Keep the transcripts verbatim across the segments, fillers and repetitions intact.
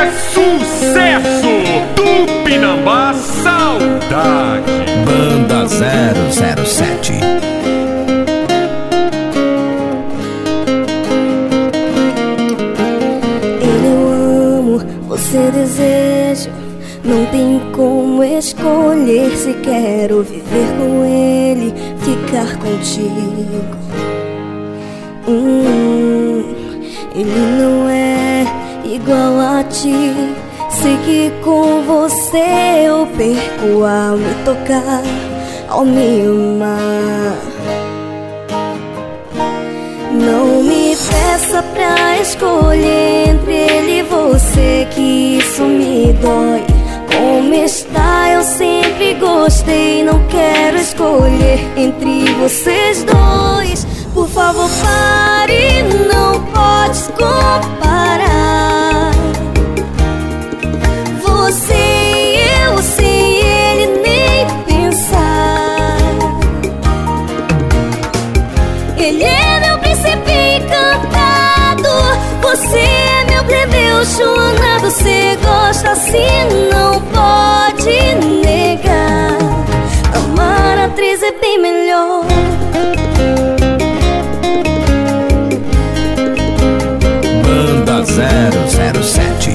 é sucesso! Tupinambá Saudade. Banda zero zero sete. Ele eu amo, você desejo. Não tem como escolher se quero viver com ele, ficar contigo. Hum, ele não é igual a ti. Sei que com você eu perco ao me tocar, ao me amar. Não me peça pra escolher entre ele e você, que isso me dói. Como está, eu sempre gostei. Não quero escolher entre vocês dois. Por favor, pare, não podes comparar você e eu sem ele nem pensar. Ele é meu príncipe encantado, você é meu plebeu chonado. Você gosta assim, não pode negar. Amar a atriz é bem melhor. Banda zero zero sete.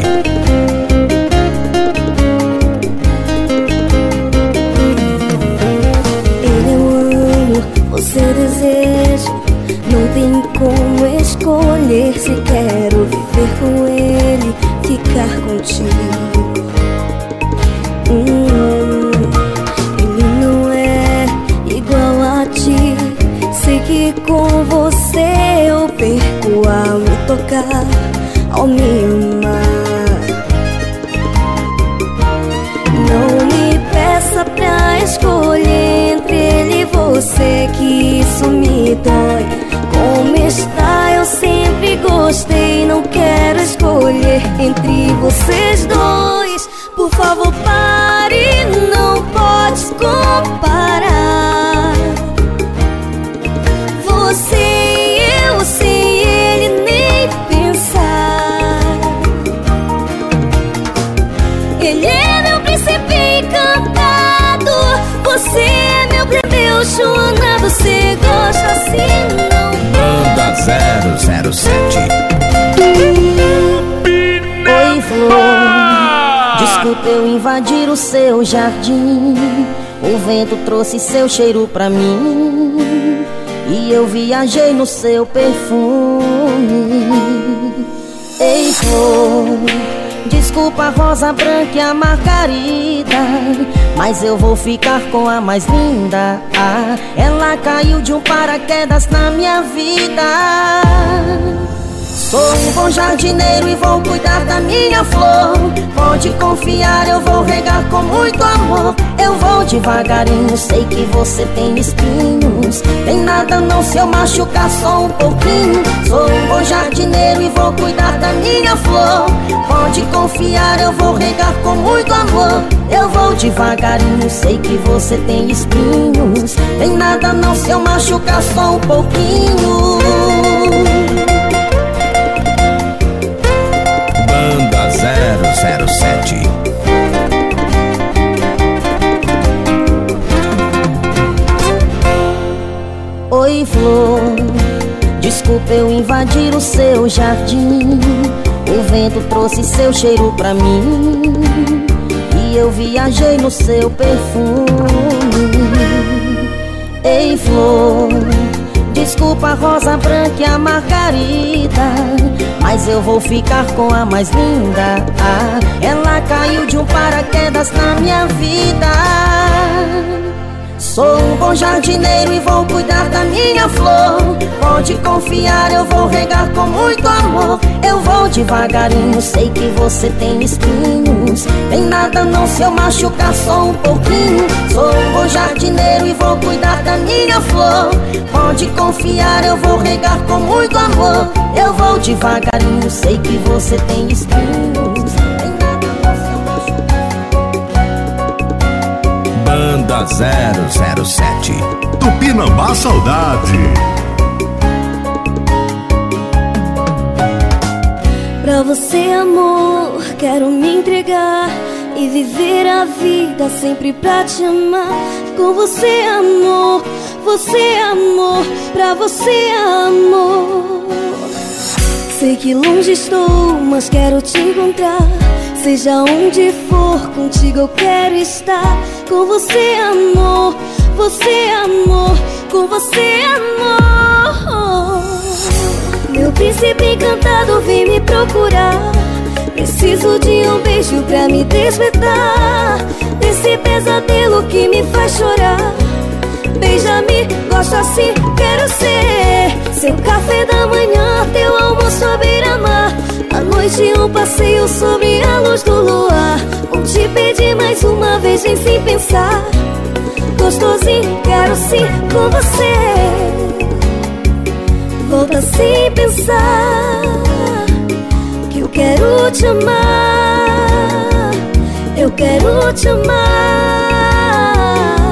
Ele eu amo, você desejo. Não tem como escolher se quero viver com ele, ficar contigo. Hum, ele não é igual a ti. Sei que com você eu perco ao me tocar, ao me amar. Não me peça pra escolher entre ele e você, que isso me dói. Como está, eu sempre gostei. Não quero escolher entre vocês dois. Por favor, pare, não podes comparar você e eu sem ele nem pensar. Ele é meu príncipe encantado, você é meu plebeu chonado. Você gosta assim, não. Banda zero zero sete. Oi, flor, desculpa eu invadir o seu jardim. O vento trouxe seu cheiro pra mim e eu viajei no seu perfume. Ei, flor, desculpa a rosa branca e a margarida, mas eu vou ficar com a mais linda. Ah, ela caiu de um paraquedas na minha vida. Sou um bom jardineiro e vou cuidar da minha flor. Pode confiar, eu vou regar com muito amor. Eu vou devagarinho, sei que você tem espinhos. Tem nada não se eu machucar só um pouquinho. Sou um bom jardineiro e vou cuidar da minha flor. Pode confiar, eu vou regar com muito amor. Eu vou devagarinho, sei que você tem espinhos. Tem nada não se eu machucar só um pouquinho. Banda zero zero sete. Oi, flor, desculpa eu invadir o seu jardim. O vento trouxe seu cheiro pra mim e eu viajei no seu perfume. Ei, flor, desculpa a rosa branca e a margarida, mas eu vou ficar com a mais linda. Ah, ela caiu de um paraquedas na minha vida. Sou um bom jardineiro e vou cuidar da minha flor. Pode confiar, eu vou regar com muito amor. Eu vou devagarinho, sei que você tem espinhos. Tem nada não se eu machucar só um pouquinho. Sou um bom jardineiro e vou cuidar da minha flor. Pode confiar, eu vou regar com muito amor. Eu vou devagarinho, sei que você tem espinhos. Tem nada não se eu machucar. Banda zero zero sete. Tupinambá Saudade. Pra Pra você, amor, quero me entregar e viver a vida sempre pra te amar. Com você, amor, você, amor, pra você, amor. Sei que longe estou, mas quero te encontrar. Seja onde for, contigo eu quero estar. Com você, amor, você, amor, com você, amor. Meu príncipe encantado vem me procurar. Preciso de um beijo pra me despertar desse pesadelo que me faz chorar. Beija-me, gosto assim, quero ser seu café da manhã, teu almoço à beira-mar. À noite um passeio sobre a luz do luar. Vou te pedir mais uma vez, vem sem pensar. Gostosinho, quero sim com você. Volta sem pensar, que eu quero te amar. Eu quero te amar.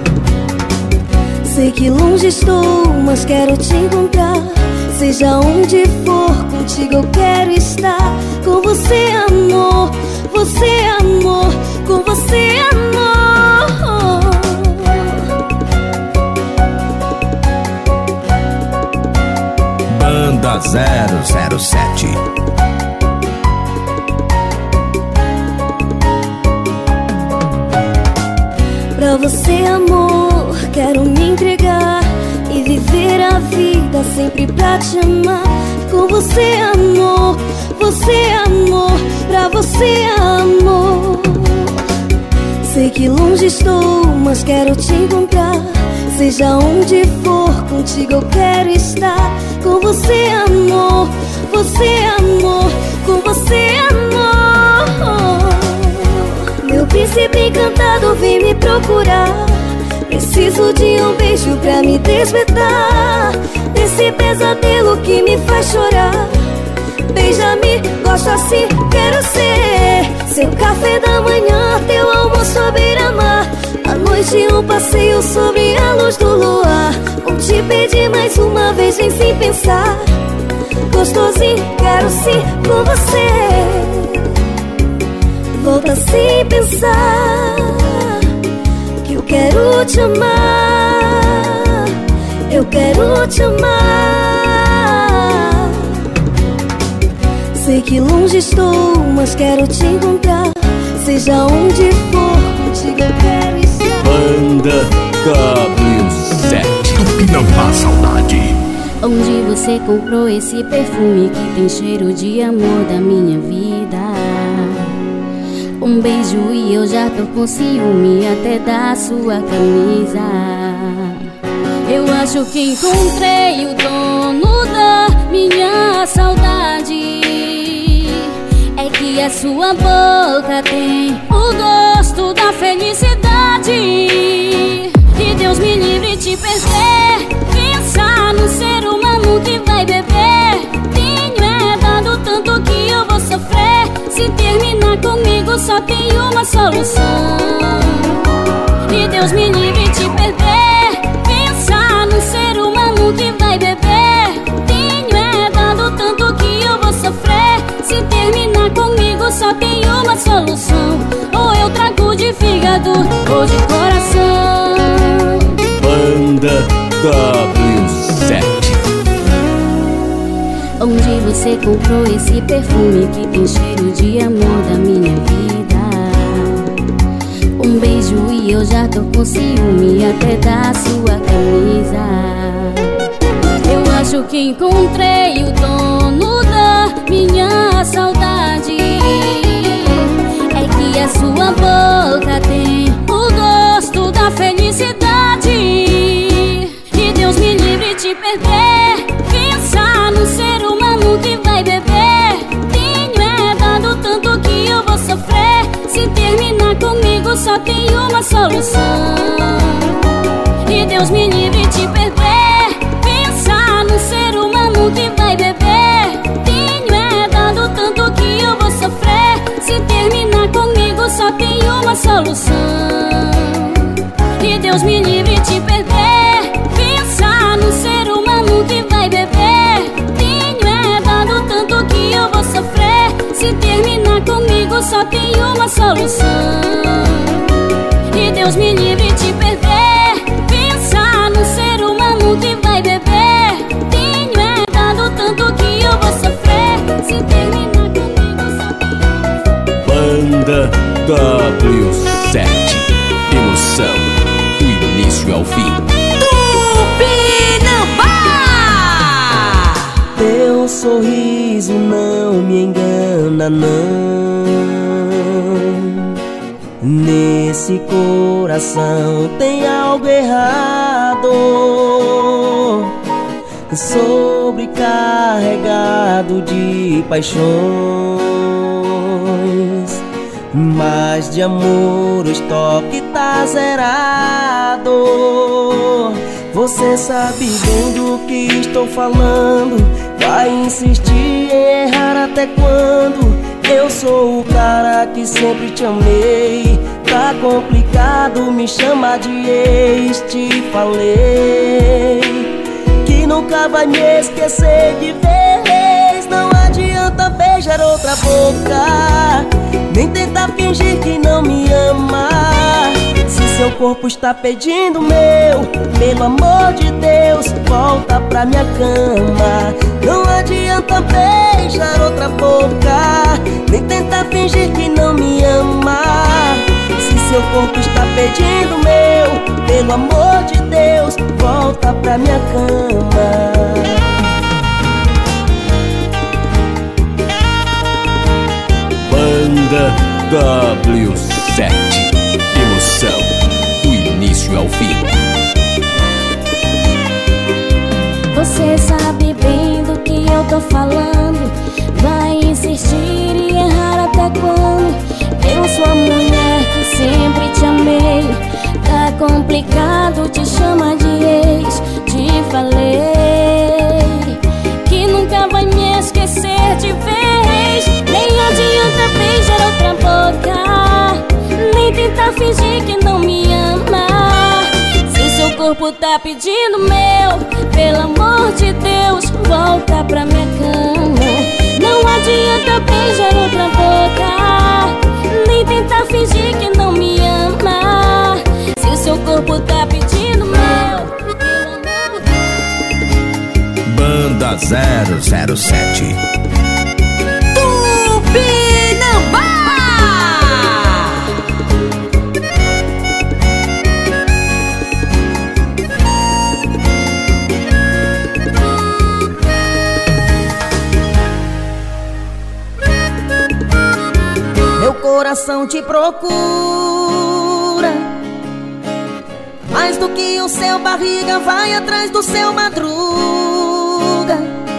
Sei que longe estou, mas quero te encontrar. Seja onde for, contigo eu quero estar. Com você, amor, você, amor, com você, amor. Banda zero zero sete. Pra você, amor, quero me entregar e viver a vida sempre pra te amar. Com você, amor, você, amor, pra você, amor. Sei que longe estou, mas quero te encontrar. Seja onde for, contigo eu quero estar. Com você, amor, você, amor, com você, amor. Meu príncipe encantado vem me procurar. Preciso de um beijo pra me despertar desse pesadelo que me faz chorar. Beija-me, gosto assim, quero ser seu café da manhã, teu almoço à beira-mar. À noite um passeio sobre a luz do luar. Vou te pedir mais uma vez, vem sem pensar. Gostosinho, quero sim com você. Volta sem pensar, que eu quero te amar. Eu quero te amar. Sei que longe estou, mas quero te encontrar. Seja onde for, contigo eu quero estar. Banda W sete. Tupinambá Saudade. Onde você comprou esse perfume que tem cheiro de amor da minha vida? Um beijo e eu já tô com ciúme até da sua camisa. Eu acho que encontrei o dono da minha saudade. É que a sua boca tem o gosto da felicidade. Que Deus me livre de te perder. Pensar no ser humano que vai beber. Tenho é dado tanto que eu vou sofrer. Se terminar comigo só tem uma solução. Que Deus me livre de te perder. Pensar no ser humano que vai beber. Tenho é dado tanto que eu vou sofrer. Se terminar comigo só tem uma solução. Ou eu trago de fígado ou de coração. Banda W sete. Onde você comprou esse perfume que tem cheiro de amor da minha vida? Um beijo e eu já tô com ciúme até da sua camisa. Eu acho que encontrei o dono da minha saudade. É que a sua boca tem o gosto da felicidade. Que Deus me livre de te perder. Pensar no ser humano que vai beber. Tenho é dado tanto que eu vou sofrer. Se terminar comigo só tem uma solução. Que Deus me livre de te perder. Pensar no ser humano que vai beber. Tenho é dado tanto que eu vou sofrer. Se terminar comigo só tem uma solução. Que Deus me livre de te perder. Pensar no ser humano que vai beber. Tenho é dado tanto que eu vou sofrer. comigo só tem uma solução. E Deus me livre de perder. Pensar num ser humano que vai beber. Tenho é dado tanto que eu vou sofrer. Se terminar comigo só tem uma. Banda W sete. Emoção do início ao fim. Tupinambá! Teu sorriso não me engana, não. Nesse coração tem algo errado, sobrecarregado de paixões, mas de amor o estoque tá zerado. Você sabe bem do que estou falando. Vai insistir em errar até quando? Eu sou o cara que sempre te amei. Tá complicado me chamar de ex. Te falei que nunca vai me esquecer de vez. Não adianta beijar outra boca, nem tentar fingir que não me ama. Se seu corpo está pedindo meu, pelo amor de Deus, volta pra minha cama. Não adianta beijar outra boca, nem tentar fingir que não me ama. Se seu corpo está pedindo meu, pelo amor de Deus, volta pra minha cama. Banda W sete. Emoção do início ao fim. Você sabe bem do que eu tô falando. Vai insistir e errar até quando? Eu sou a mulher que sempre te amei. Tá complicado te chamar de ex. Te falei que nunca vai me esquecer de vez. Nem adianta beijar outra boca, nem tentar fingir que não me ama. Se o seu corpo tá pedindo meu, pelo amor de Deus, volta pra minha cama. Não adianta beijar outra boca, nem tentar fingir que não me ama. Se o seu corpo tá pedindo meu, pelo amor de Deus. Banda zero zero sete. Tupinambá! Meu coração te procura, mais do que o seu barriga vai atrás do seu madruga.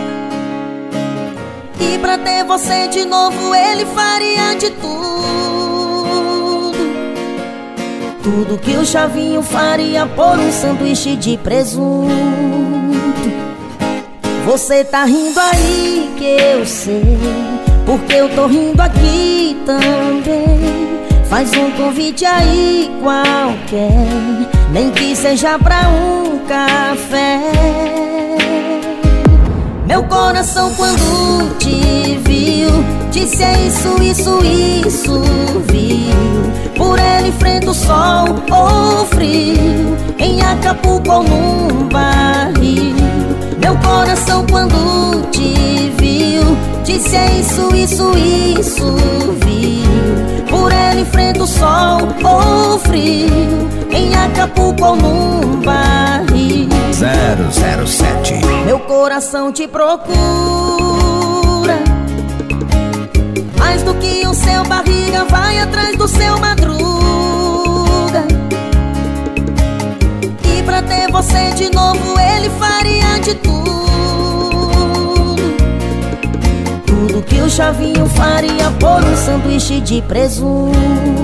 E pra ter você de novo ele faria de tudo. Tudo que o Chavinho faria por um sanduíche de presunto. Você tá rindo aí que eu sei, porque eu tô rindo aqui também. Faz um convite aí qualquer, nem que seja pra um café. Meu coração quando te viu disse é isso, isso, isso, viu. Por ele enfrenta o sol ou frio, em Acapulco ou num barril. Meu coração quando te viu disse é isso, isso, isso, viu. Por ele enfrenta o sol ou frio, em Acapulco ou num barril. zero zero sete. Meu coração te procura, mais do que o seu barriga vai atrás do seu madruga. E pra ter você de novo ele faria de tudo. Tudo que o Chavinho faria por um sanduíche de presunto.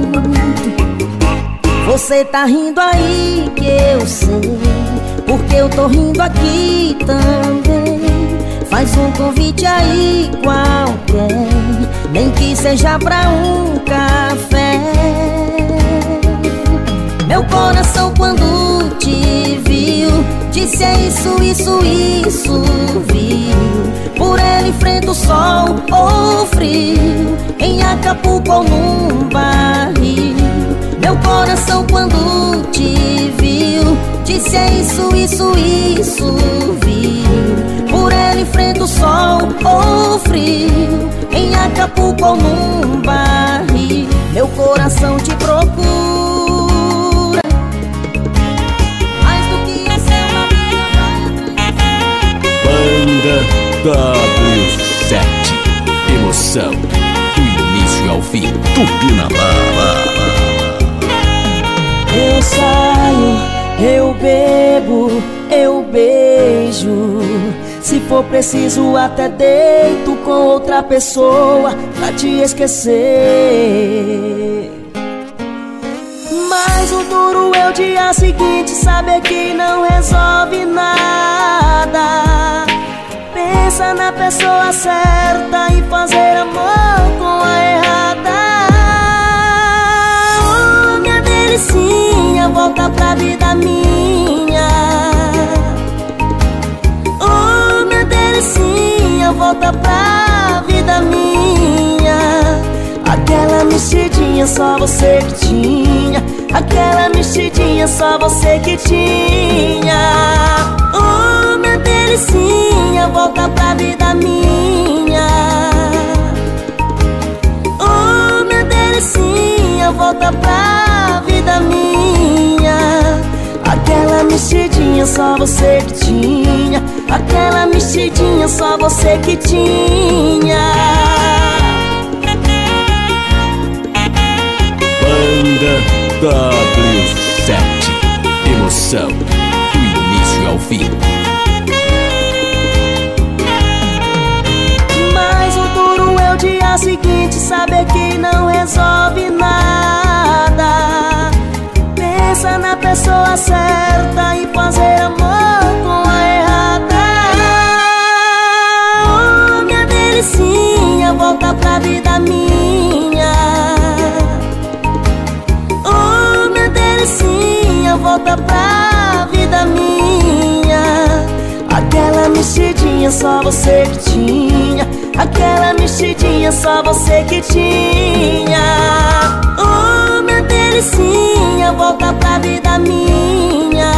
Você tá rindo aí que eu sei, porque eu tô rindo aqui também. Faz um convite aí qualquer, nem que seja pra um café. Meu coração quando te viu Disse é isso, isso, isso, viu? Por ele enfrenta o sol ou frio, em Acapulco ou num barril. Meu coração quando te viu, disse é isso, isso, isso, viu? Por ele enfrenta o sol ou frio, em Acapulco ou num barril. Meu coração te procura, mais do que o seu amigo. Banda W sete. Emoção do início ao fim. Tupinambá. Eu saio, eu bebo, eu beijo. Se for preciso até deito com outra pessoa pra te esquecer. Mas o duro é o dia seguinte saber que não resolve nada. Pensa na pessoa certa e fazer amor com a errada. Oh, minha delicinha, volta pra vida minha. Oh, minha delicinha, volta pra vida minha. Aquela mexidinha só você que tinha. Aquela mexidinha só você que tinha. Oh, minha delicinha, volta pra vida minha. Oh, minha delicinha, volta pra vida minha. Aquela mexidinha só você que tinha. Aquela mexidinha só você que tinha. Banda W sete. Emoção do início ao fim. Mas o duro é o dia seguinte saber que não resolve nada. Pensa na pessoa certa e fazer amor com a errada. Oh, minha delicinha, volta pra vida minha. Oh, minha delicinha, volta pra vida minha. Aquela mexidinha só você que tinha. Aquela mexidinha só você que tinha. Oh, minha delicinha, volta pra vida minha.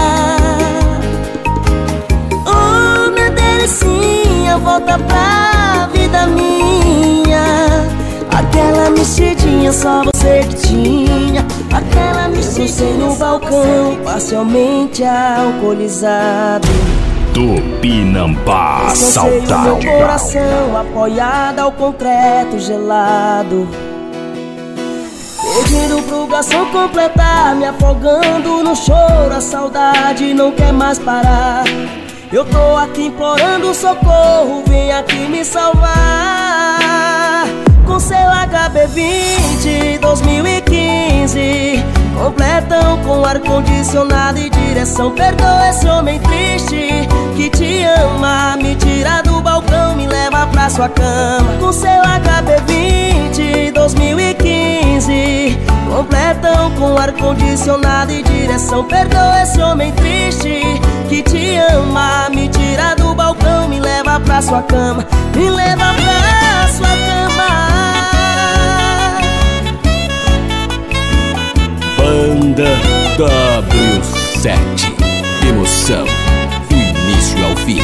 Oh, minha delicinha, volta pra vida minha. Aquela mexidinha só você que tinha. Aquela mexidinha no balcão, parcialmente alcoolizado. Tupinambá, saudade. Meu coração apoiado ao concreto gelado, pedindo pro garçom completar, me afogando no choro. A saudade não quer mais parar. Eu tô aqui implorando socorro, vem aqui me salvar. Com seu H B vinte dois mil e quinze, completão com ar-condicionado e direção. Perdoa esse homem triste que te ama, me tira do balcão, me leva pra sua cama. Com seu H B vinte dois mil e quinze, completão com ar-condicionado e direção. Perdoa esse homem triste que te ama, me tira do balcão, me leva pra sua cama. Me leva pra sua cama. Banda W sete. Emoção do início ao fim.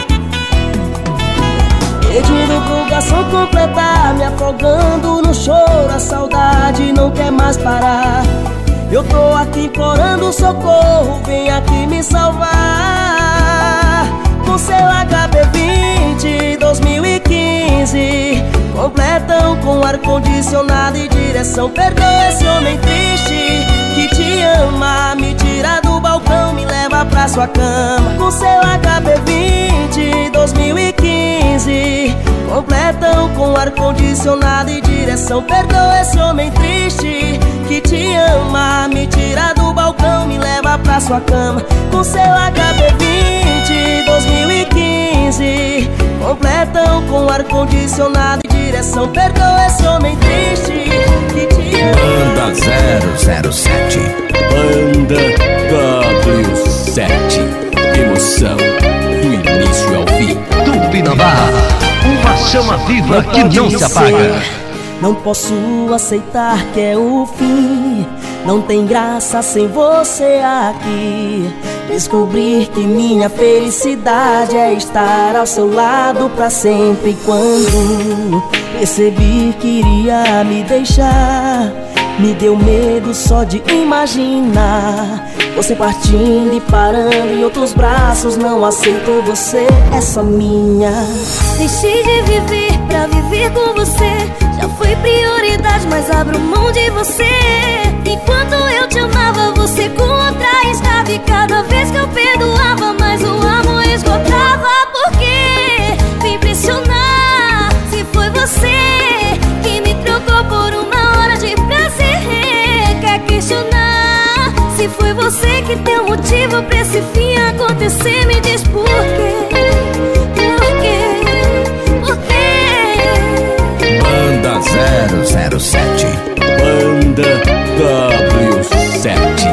Pedindo pro garçom completar, me afogando no choro. A saudade não quer mais parar. Eu tô aqui implorando socorro, vem aqui me salvar. Com seu H B vinte dois mil e quinze, completão com ar-condicionado e direção. Perdoa esse homem triste que te ama, me tira do balcão, me leva pra sua cama. Com seu H B vinte dois mil e quinze, completão com ar-condicionado e direção. Perdoa esse homem triste que te ama, me tira do balcão, me leva pra sua cama. Com seu H B vinte dois mil e quinze, completão com ar-condicionado e direção. Perdoa esse homem triste que te ama. Banda zero zero sete. Banda W sete. Emoção chama que não se apaga. Não posso aceitar que é o fim. Não tem graça sem você aqui. Descobrir que minha felicidade é estar ao seu lado pra sempre. Quando percebi que iria me deixar, me deu medo só de imaginar você partindo e parando em outros braços. Não aceito você, é só minha. Deixei de viver pra viver com você. Já foi prioridade, mas abro mão de você. Enquanto eu te amava, você com outra estava. E cada vez que eu perdoava, mais o amor esgotava. Por quê? Me impressionar se foi você que me trocou por uma hora de prazer. Quer questionar se foi você que deu motivo pra esse fim acontecer. Me diz por quê? Por quê? Por quê? Banda zero zero sete. Banda W sete.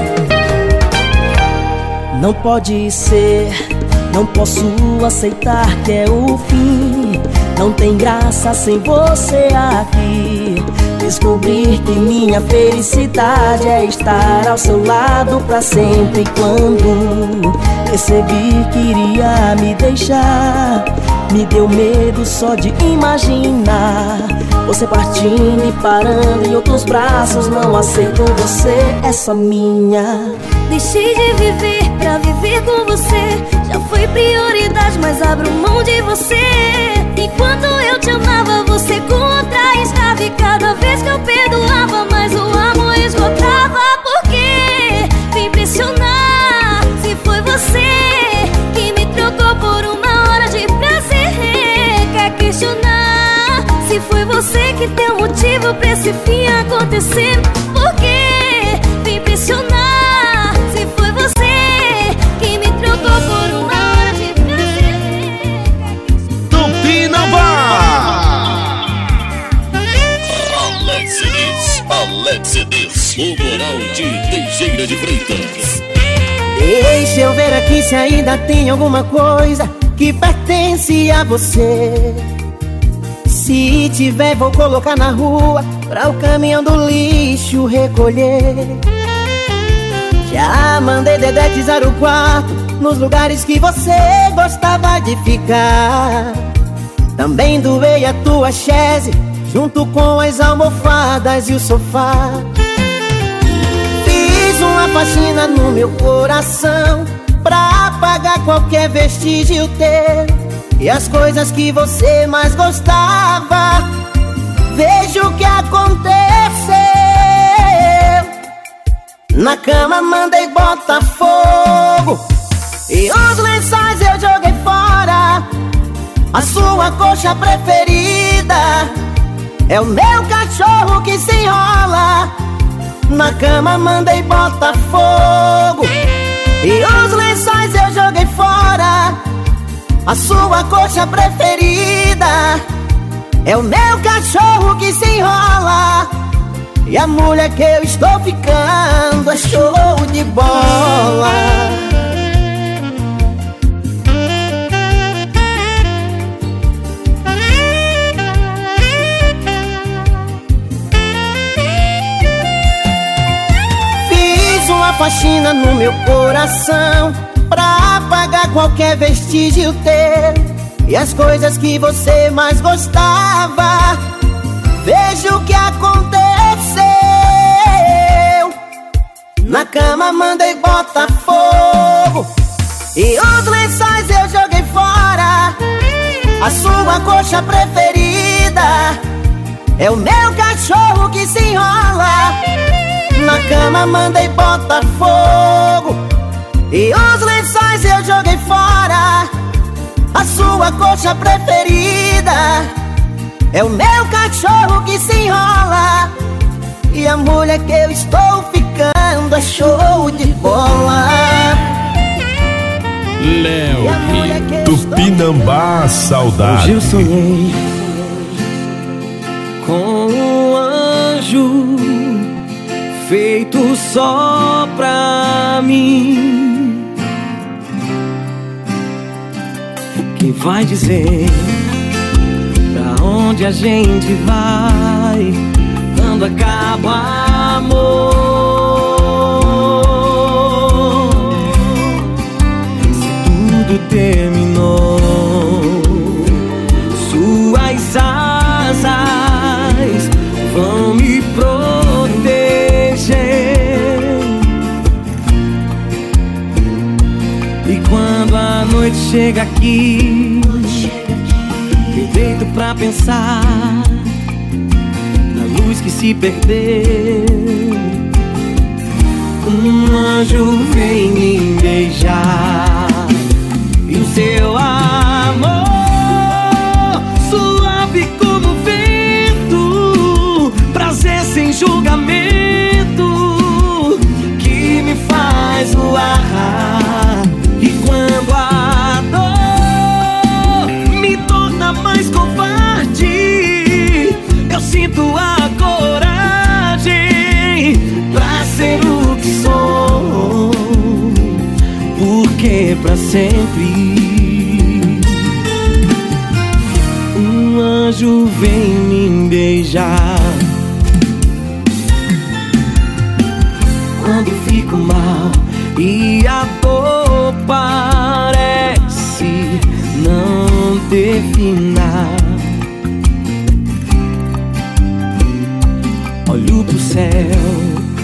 Não pode ser, não posso aceitar que é o fim. Não tem graça sem você aqui. Descobrir que minha felicidade é estar ao seu lado pra sempre. Quando percebi que iria me deixar, me deu medo só de imaginar você partindo e parando em outros braços. Não aceito você, é só minha. Deixei de viver pra viver com você. Já foi prioridade, mas abro mão de você. Enquanto eu te amava, você com outra estava. E cada vez que eu perdoava, mais o amor esgotava. Por quê? Me impressionar se foi você que me trocou por uma hora de prazer. Quer questionar se foi você que deu motivo pra esse fim acontecer. Por quê? Me impressionar se foi você que me trocou por uma hora de prazer. Tupinambá. Alex Dias, Alex Dias, o moral de Teixeira de Freitas. Deixa eu ver aqui se ainda tem alguma coisa que pertence a você. Se tiver, vou colocar na rua pra o caminhão do lixo recolher. Já mandei dedetizar o quarto nos lugares que você gostava de ficar. Também doei a tua chaise junto com as almofadas e o sofá. Fiz uma faxina no meu coração pra apagar qualquer vestígio teu. E as coisas que você mais gostava, veja o que aconteceu. Na cama mandei botar fogo e os lençóis eu joguei fora. A sua coxa preferida é o meu cachorro que se enrola. Na cama mandei botar fogo e os lençóis eu joguei fora. A sua coxa preferida é o meu cachorro que se enrola. E a mulher que eu estou ficando é show de bola. Fiz uma faxina no meu coração pra apagar qualquer vestígio teu. E as coisas que você mais gostava, veja o que aconteceu. Na cama mandei botar fogo e os lençóis eu joguei fora. A sua coxa preferida é o meu cachorro que se enrola. Na cama mandei botar fogo e os lençóis eu joguei fora. A sua coxa preferida é o meu cachorro que se enrola. E a mulher que eu estou ficando é show de bola. Léo e Tupinambá, saudade. Hoje eu sonhei com um anjo feito só pra mim. Quem vai dizer pra onde onde a gente vai quando acaba o amor? Se tudo terminou, suas asas vão me proteger. E quando a noite chega aqui, eu deito pra pensar na luz que se perdeu. Um anjo vem me beijar e o seu amor, suave como vento, prazer sem julgamento, que me faz voar. E quando a dor me torna mais covarde, eu sinto a coragem pra ser o que sou, porque pra sempre um anjo vem me beijar. Quando fico mal e a dor parece não ter final, olho pro céu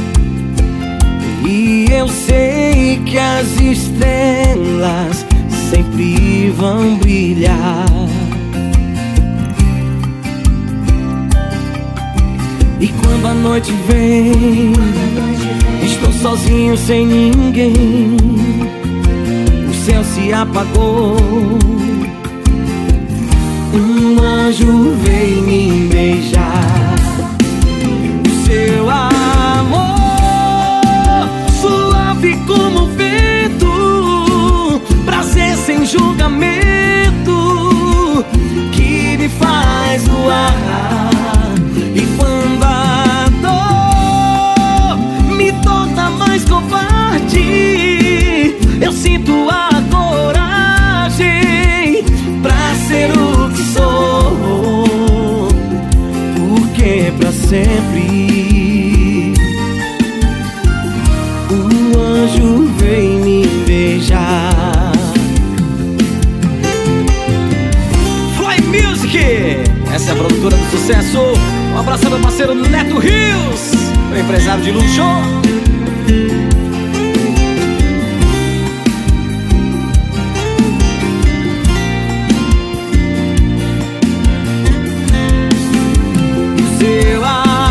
e eu sei que as estrelas sempre vão brilhar. E quando a noite vem, estou sozinho sem ninguém, o céu se apagou, um anjo veio me beijar. O seu amor, suave como vento, prazer sem julgamento, que me faz voar. E quando a dor me torna mais covarde, eu sinto a coragem pra ser o que sou, porque pra sempre um anjo vem me beijar. Fly Music, essa é a produtora do sucesso. Um abraço ao meu parceiro Neto Rios, o empresário de luxo. Seu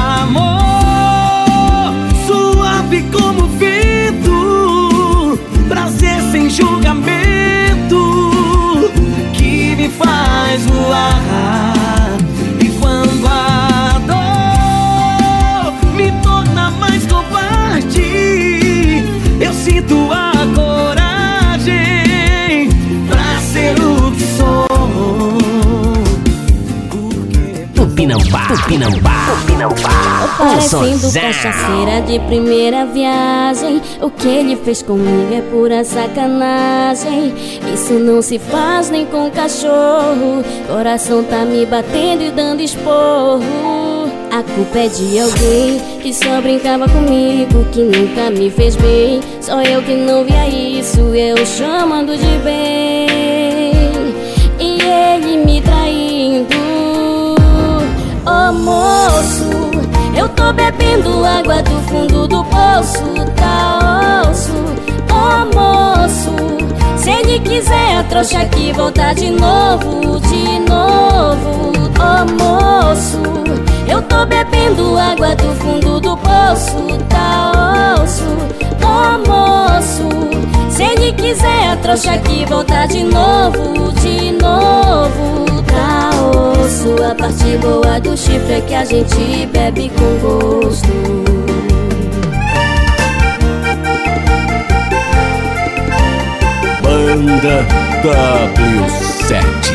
amor, suave como vento, prazer sem julgamento, que me faz voar. E quando a dor me torna mais covarde, eu sinto a coragem pra ser o que sou. Tupinambá, Tupinambá, Tupinambá. Parecendo cachaceira de primeira viagem, o que ele fez comigo é pura sacanagem. Isso não se faz nem com cachorro. Coração tá me batendo e dando esporro. A culpa é de alguém que só brincava comigo, que nunca me fez bem. Só eu que não via isso, eu chamando de bem, e ele me traindo. Oh moço, eu tô bebendo água do fundo do poço, tá osso. Oh moço, se ele quiser a trouxa aqui voltar de novo, de novo. Oh moço, eu tô bebendo água do fundo do poço, tá osso. Oh moço, se ele quiser a trouxa aqui voltar de novo, de novo. Tá osso, a parte boa do chifre é que a gente bebe com gosto. Banda W sete,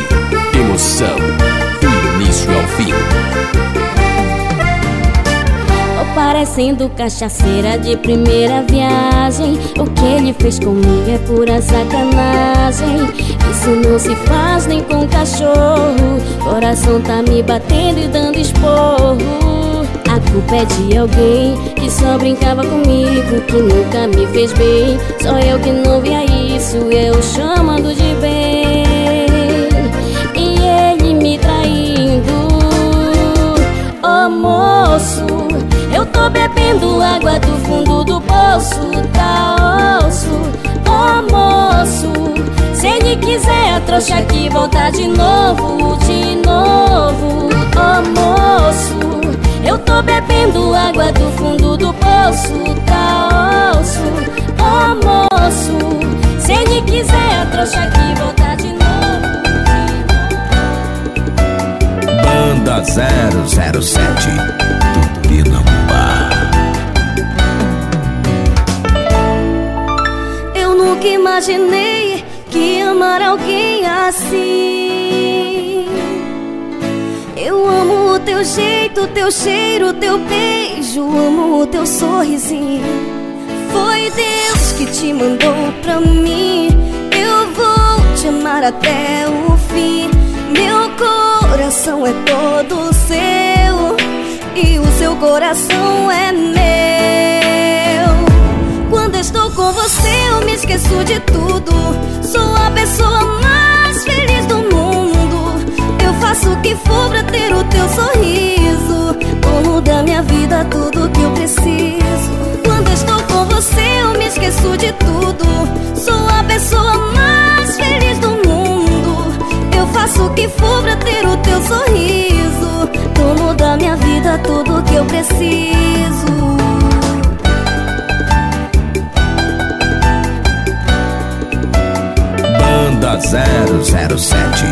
emoção do início ao fim. Oh, parecendo cachaceira de primeira viagem. O que ele fez comigo é pura sacanagem. Isso não se faz nem com cachorro. Coração tá me batendo e dando esporro. A culpa é de alguém que só brincava comigo, que nunca me fez bem. Só eu que não via isso, eu chamando de bem, e ele me traindo. Ô moço, eu tô bebendo água do fundo do poço, tá osso. Ô moço, se ele quiser a trouxa aqui voltar de novo, de novo. Ô moço, eu tô bebendo água do fundo do poço, tá osso. Ô moço, se ele quiser a trouxa aqui voltar de novo, de novo. Banda zero zero sete Tupinambá. Eu nunca imaginei que amar alguém assim. Eu amo o teu jeito, teu cheiro, teu beijo, amo o teu sorrisinho. Foi Deus que te mandou pra mim. Eu vou te amar até o fim. Meu coração é todo seu e o seu coração é meu. Quando estou com você eu me esqueço de tudo. Sou a pessoa mais feliz do mundo. Eu faço o que for pra ter o teu sorriso, dono da minha vida, tudo que eu preciso. Quando estou com você eu me esqueço de tudo. Sou a pessoa mais feliz do mundo. Eu faço o que for pra ter o teu sorriso, dono da minha vida, tudo que eu preciso. Banda zero zero sete.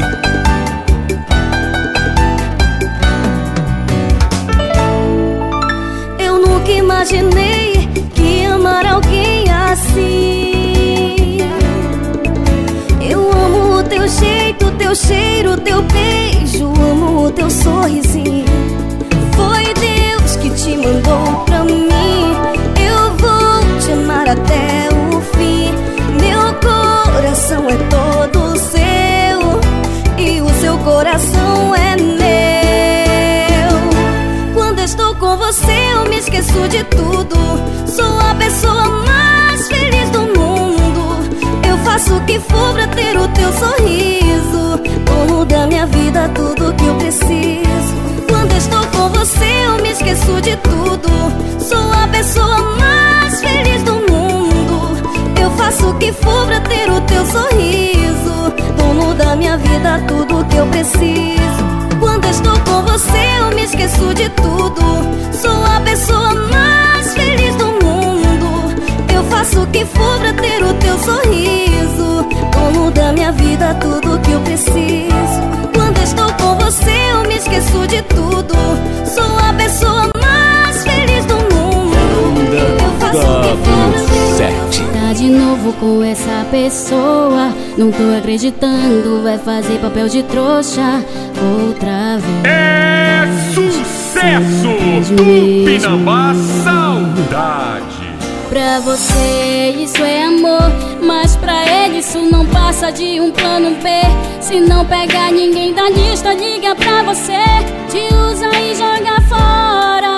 Eu nunca imaginei que amar alguém assim. Eu amo o teu jeito, teu cheiro, teu beijo, amo o teu sorrisinho. Foi Deus que te mandou pra mim. Eu vou te amar até o fim. Meu coração é todo seu e o seu coração é meu. Quando estou com você eu me esqueço de tudo. Sou a pessoa mais feliz do mundo. Eu faço o que for pra ter o teu sorriso, dono da minha vida, tudo que eu preciso. Quando estou com você eu me esqueço de tudo. Sou a pessoa mais feliz do mundo. Eu faço o que for pra ter o teu sorriso, dono da minha vida, tudo que eu preciso. Quando estou com você eu me esqueço de tudo. Sou a pessoa mais feliz do mundo. Eu faço o que for pra ter o teu sorriso, dono da minha vida, tudo que eu preciso. Quando estou com você eu me esqueço de tudo. Sou a pessoa mais feliz do mundo. Eu faço o que for pra ter. Tá de novo com essa pessoa, não tô acreditando, vai fazer papel de trouxa outra vez. É sucesso! Tupinambá, saudade! Pra você isso é amor, mas pra ele isso não passa de um plano B. Se não pegar ninguém da lista, liga pra você, te usa e joga fora.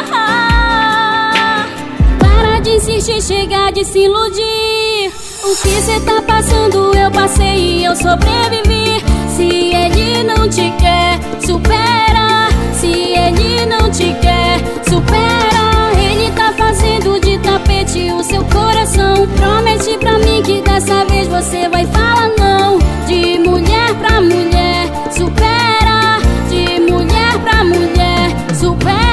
Para de insistir, chega de se iludir. O que cê tá passando eu passei e eu sobrevivi. Se ele não te quer, supera. Se ele não te quer, supera. Ele tá fazendo de tapete o seu coração. Promete pra mim que dessa vez você vai falar não. De mulher pra mulher, supera. De mulher pra mulher, supera.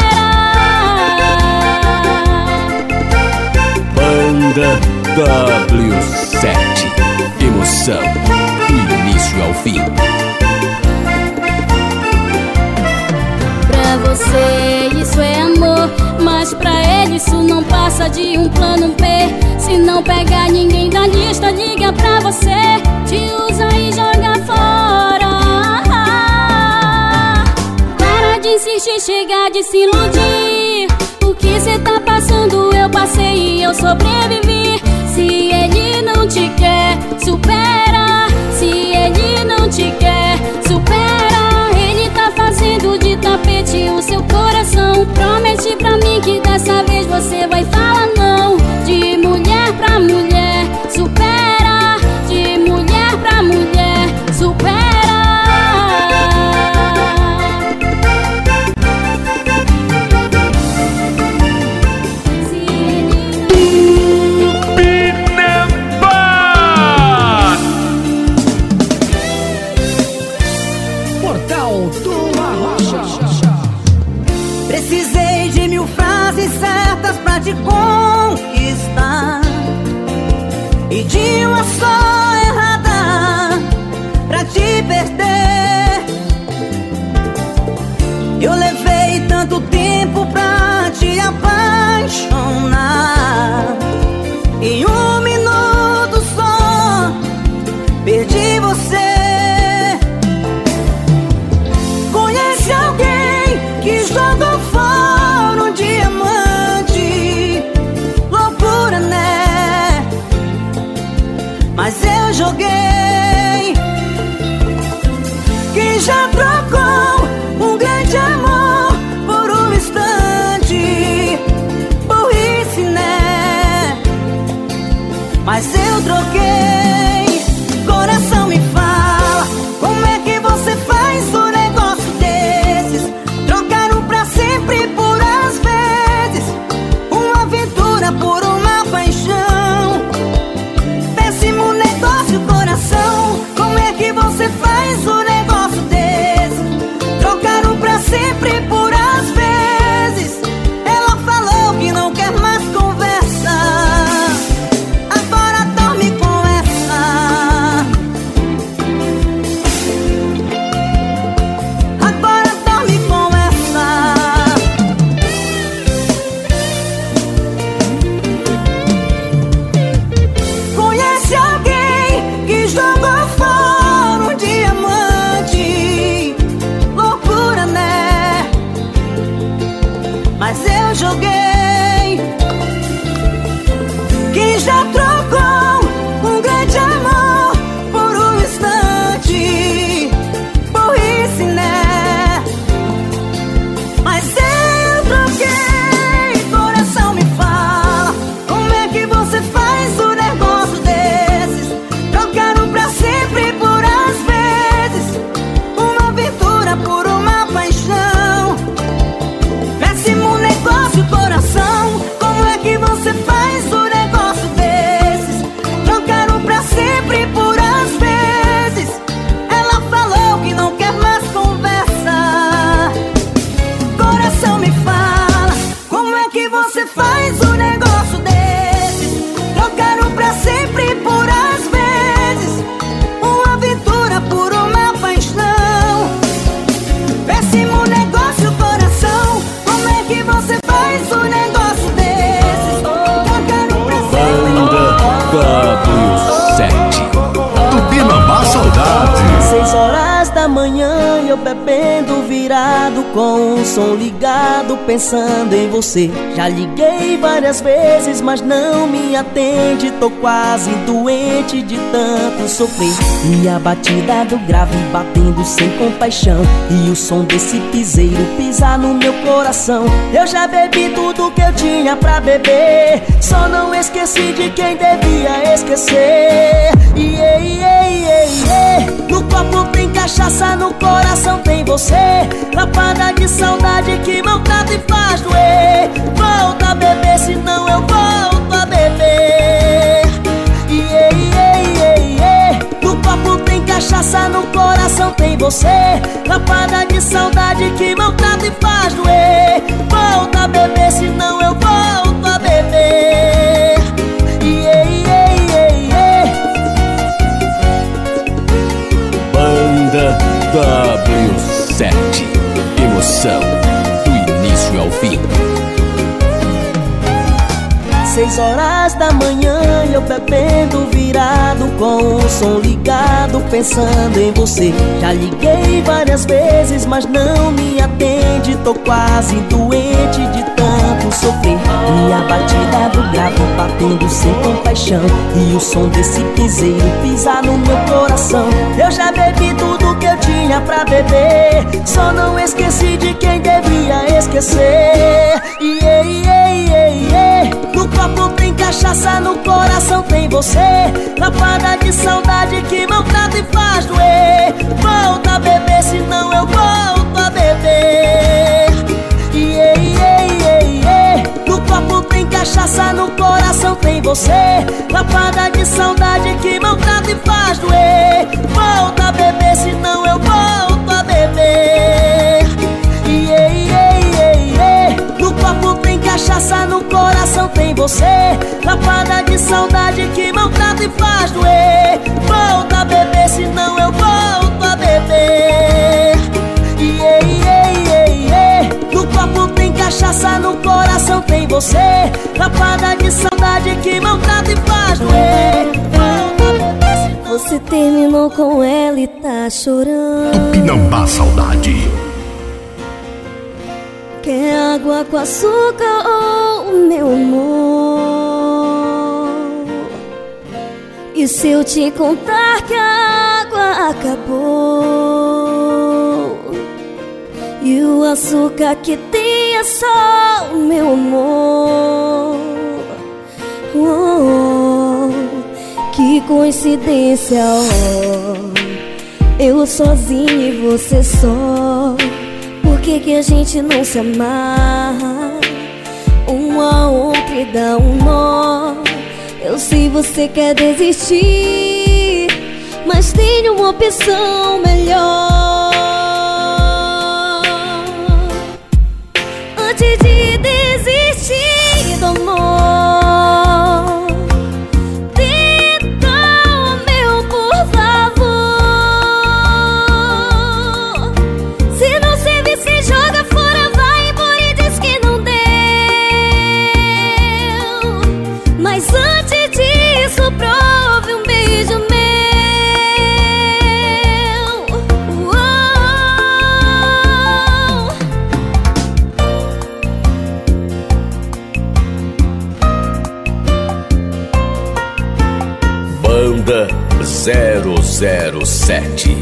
Banda W sete. Emoção do início ao fim. Pra você isso é amor, mas pra ele isso não passa de um plano B. Se não pegar ninguém da lista, liga pra você, te usa e joga fora. Para de insistir, chega de se iludir. O que cê tá pra te conquistar, e de uma só errada pra te perder. Eu levei tanto tempo pra te apaixonar, em um minuto só perdi você. Conhece alguém que jogou fora um diamante? Loucura, né? Mas eu joguei. Quem já trocou um grande amor por um instante? Burrice, né? Mas eu troquei. Coração, me fala, como é que você faz um negócio desses? Trocaram pra sempre por às vezes, uma aventura por uma paixão. Péssimo negócio, coração. Como é que você faz um negócio desses? Trocaram pra sempre por às vezes. Ela falou que não quer mais conversa, agora dorme com essa. Agora dorme com essa. Conhece alguém que jogou fora um diamante? Loucura, né? Mas eu joguei. Quem já trocou um grande amor por um instante? Burrice, né? Mas eu troquei. Coração, me fala, como é que você faz um negócio desses? Trocaram pra sempre por às vezes, uma aventura por uma paixão. Péssimo negócio, coração. Como é que você faz um negócio desses? Trocaram pra sempre por às vezes. Ela falou que não quer mais conversa. Coração, me fala, como é que você faz um negócio desses? Trocaram pra sempre por às vezes, uma aventura por uma paixão. Péssimo negócio, coração. Como é que você faz um negócio desses? Trocaram pra sempre. Banda W sete. Tupinambá Saudade. Seis horas da manhã, eu bebendo virado, com o som ligado, pensando em você. Já liguei várias vezes, mas não me atende. Tô quase doente de tanto sofrer. E a batida do grave batendo sem compaixão, e o som desse piseiro pisar no meu coração. Eu já bebi tudo que eu tinha pra beber, só não esqueci de quem devia esquecer. Iê, iê, iê, iê. No copo tem cachaça, no coração tem você. Lapada de saudade que maltrata e faz doer. Volta a beber, senão eu volto a beber. Iê, iê, iê, iê. No copo tem cachaça, no coração tem você. Lapada de saudade que maltrata e faz doer. Volta a beber, senão eu volto a beber. Iê, iê, iê, iê. Banda W sete. Emoção do início ao fim. Seis horas da manhã, eu bebendo virado, com o som ligado, pensando em você. Já liguei várias vezes, mas não me atende. Tô quase doente de tanto sofrer. E a batida do grave batendo sem compaixão, e o som desse piseiro pisar no meu coração. Eu já bebi tudo que eu tinha pra beber, só não esqueci de quem devia esquecer. Iê, iê, iê, iê. No copo tem cachaça, no coração tem você. Lapada de saudade que maltrata e faz doer. Volta a beber, senão eu volto a beber. Iê, iê, iê, iê. No copo tem cachaça, no coração tem você. Lapada de saudade que maltrata e faz doer. Volta a beber, senão eu volto a beber. Iê, iê, iê, iê. No copo tem cachaça, no coração tem você. Lapada de saudade que maltrata e faz doer. Volta a beber, senão eu volto a beber. Yeah, yeah, yeah, yeah. No copo tem cachaça, no coração tem você. Lapada de saudade que maltrata e faz doer. Volta a beber, senão você terminou com ela e tá chorando. Tupinambá Saudade. Quer água com açúcar, oh, meu amor? E se eu te contar que a água acabou? E o açúcar que tem é só o meu amor. Oh, que coincidência, oh. Eu sozinho e você só. Por que que a gente não se amarra? Um a outro e dá um nó. Eu sei você quer desistir, mas tem uma opção melhor. Antes de desistir do amor, tenta o meu, por favor. Se não servir, se joga fora, vai embora e diz que não deu. Mas antes disso, prove um beijo meu. Banda zero zero sete.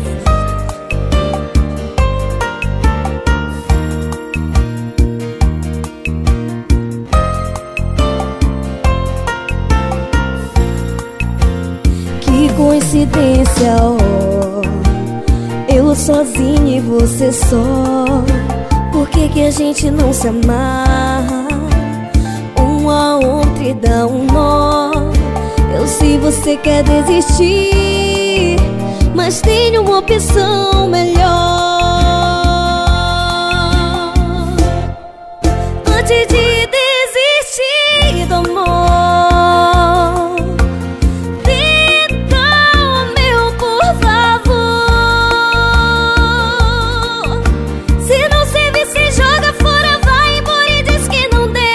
Que coincidência, oh. Eu sozinho e você só. Por que que a gente não se amarra? Um a outro e dá um nó. Eu sei você quer desistir, mas tem uma opção melhor. Antes de desistir do amor, tenta o meu, por favor. Se não servir, se joga fora, vai embora e diz que não deu.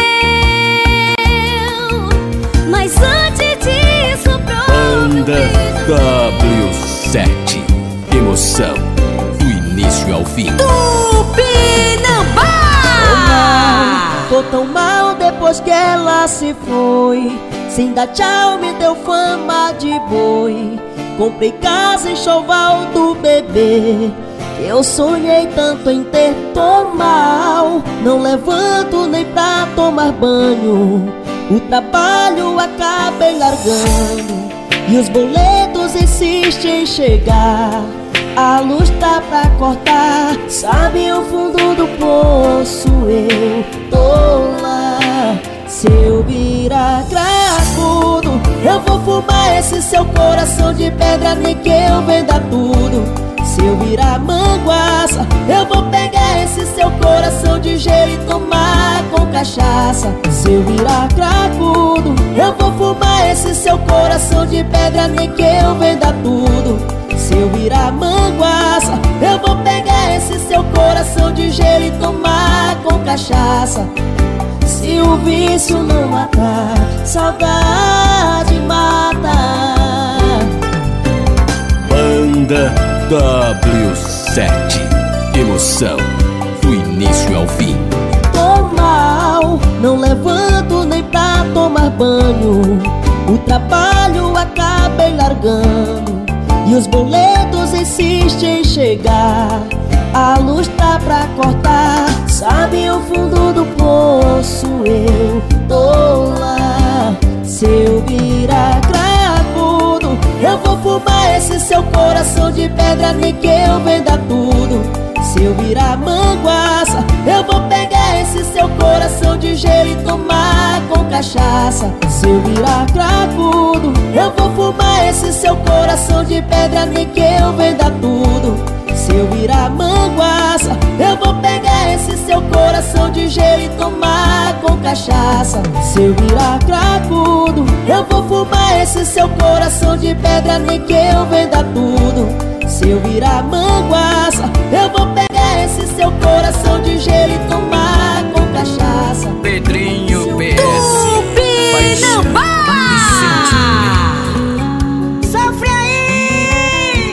Mas antes disso, Banda W sete. Emoção do início ao fim. Tupinambá! Tô tão mal depois que ela se foi. Sem dar tchau me deu fama de boi. Comprei casa em Choval do Bebê. Eu sonhei tanto em ter, tô mal. Não levanto nem pra tomar banho. O trabalho acabei largando e os boletos insistem em chegar. A luz tá pra cortar, sabe o fundo do poço eu tô lá. Se eu virar cracudo, eu vou fumar esse seu coração de pedra, nem que eu venda tudo. Se eu virar manguaça, eu vou pegar esse seu coração de gelo e tomar com cachaça. Se eu virar cracudo, eu vou fumar esse seu coração de pedra, nem que eu venda tudo. Se eu virar manguaça, eu vou pegar esse seu coração de gelo e tomar com cachaça. Se o vício não matar, saudade mata. Banda W sete. Emoção do início ao fim. Tô mal, não levanto nem pra tomar banho. O trabalho acabei largando e os boletos insistem em chegar. A luz tá pra cortar, sabe o fundo do poço eu tô lá. Se eu virar cracudo, eu vou fumar esse seu coração de pedra, nem que eu venda tudo. Se eu virar manguaça, eu vou pegar esse seu coração de gelo e tomar com cachaça. Se eu virar cracudo, eu vou fumar esse seu coração de pedra, nem que eu venda tudo. Se eu virar manguaça, eu vou pegar esse seu coração de gelo e tomar com cachaça. cachaça. Se eu virar cracudo, eu vou fumar esse seu coração de pedra, nem que eu venda tudo. Se eu virar manguaça, eu vou pegar esse seu coração de gelo e tomar com cachaça. Pedrinho P S Tupinambá! Sofre aí!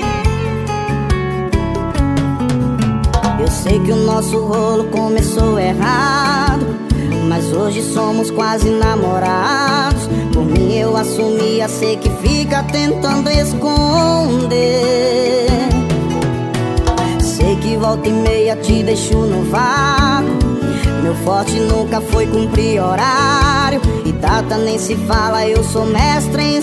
Eu sei que o nosso rolo começou errado, mas hoje somos quase namorados. Por mim eu assumia, sei que fica tentando esconder. Sei que volta e meia te deixo no vácuo. Meu forte nunca foi cumprir horário, e data nem se fala, eu sou mestre em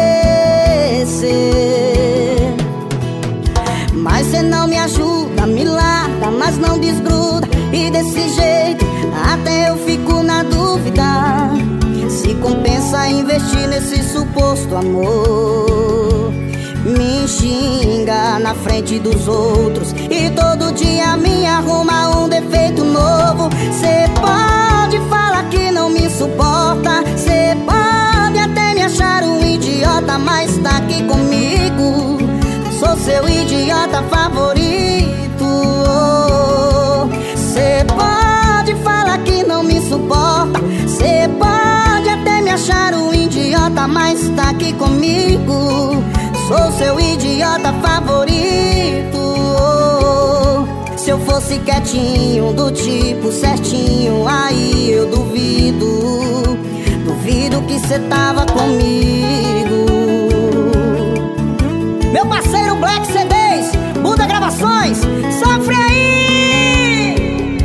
esquecer. Mas cê não me ajuda, me larga, mas não desgruda. E desse jeito até eu fico na dúvida se compensa investir nesse suposto amor. Me xinga na frente dos outros e todo dia me arruma um defeito novo. Cê pode falar que não me suporta, cê pode até me achar um idiota, mas tá aqui comigo, sou seu idiota favorito. Cê pode falar que não me suporta, cê pode até me achar um idiota, mas tá aqui comigo, sou seu idiota favorito. Se eu fosse quietinho, do tipo certinho, aí eu duvido, duvido que cê tava comigo. Meu parceiro Black C Ds, Buda Gravações, sofre aí!